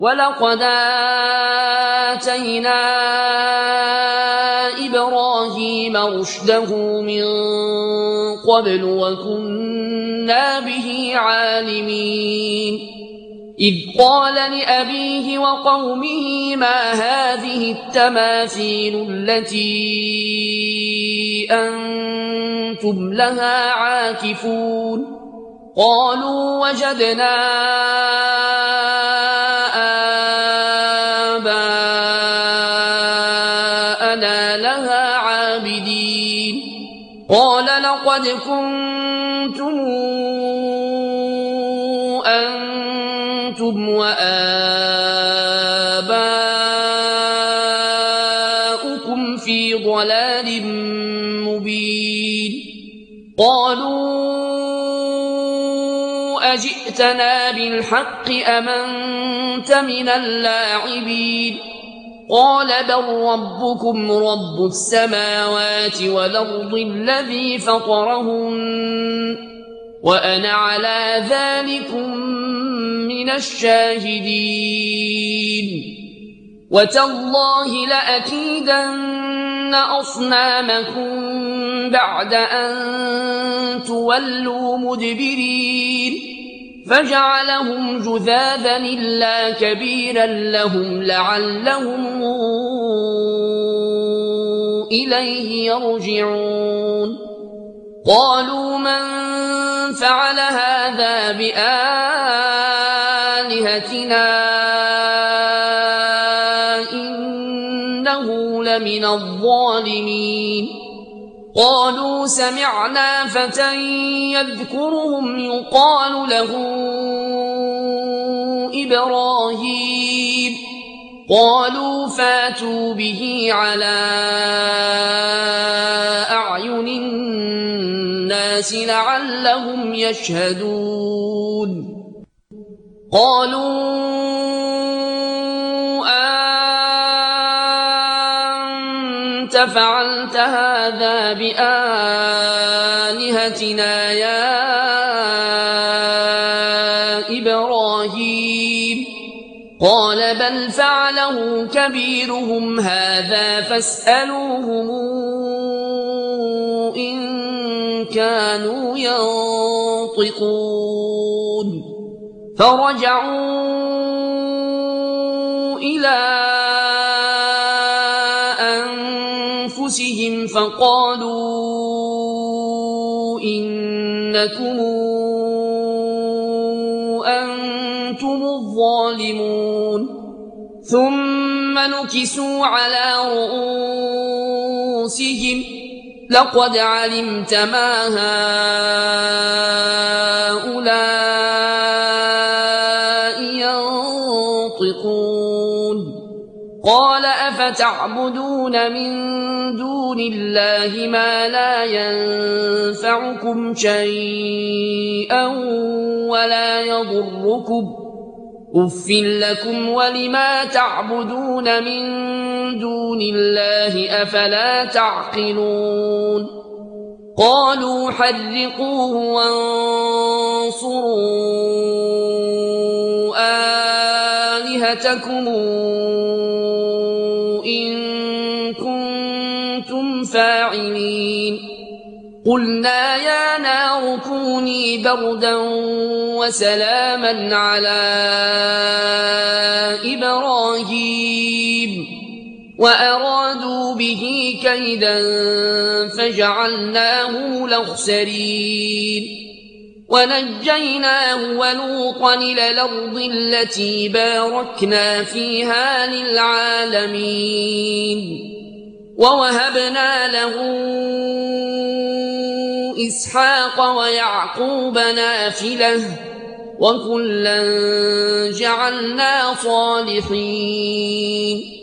ولقد آتينا إبراهيم رشده من قبل وكنا به عالمين إذ قال لأبيه وقومه ما هذه التماثيل التي أنتم لها عاكفون قالوا وجدنا آباءنا لها عابدين قال لقد كنتم أنتم وآباؤكم في ضلال مبين قالوا أجئتنا بالحق أم أنت من اللاعبين قال بل ربكم رب السماوات والأرض الذي فطرهن وأنا على ذلكم من الشاهدين وتالله لأكيدن أصنامكم بعد أن تولوا مدبرين فجعلهم جذاذا إلا كبيرا لهم لعلهم إليه يرجعون قالوا من فعل هذا بآلهتنا إنه لمن الظالمين قالوا سمعنا فتى يذكرهم يقال له إبراهيم قالوا فاتوا به على أعين الناس لعلهم يشهدون قالوا أنت فعلت هذا بآلهتنا يا إبراهيم قال بل فعله كبيرهم هذا فاسألوهم إن كانوا ينطقون فرجعوا إلى أنفسهم فقالوا إنكم أنتم الظالمون ثم نكسوا على رؤوسهم لقد علمت ما هؤلاء ينطقون قال أفتعبدون من دون الله ما لا ينفعكم شيئا ولا يضركم أف لكم ولما تعبدون من دون الله أفلا تعقلون قالوا حرقوه وانصروا آلهتكم إن كنتم فاعلين قلنا يا نار كوني بردا وسلاما على إبراهيم وأرادوا به كيدا فجعلناهم الأخسرين ونجيناه ولوطا إلى الأرض التي باركنا فيها للعالمين ووهبنا له إسحاق ويعقوب نافلة وكلا جعلنا صالحين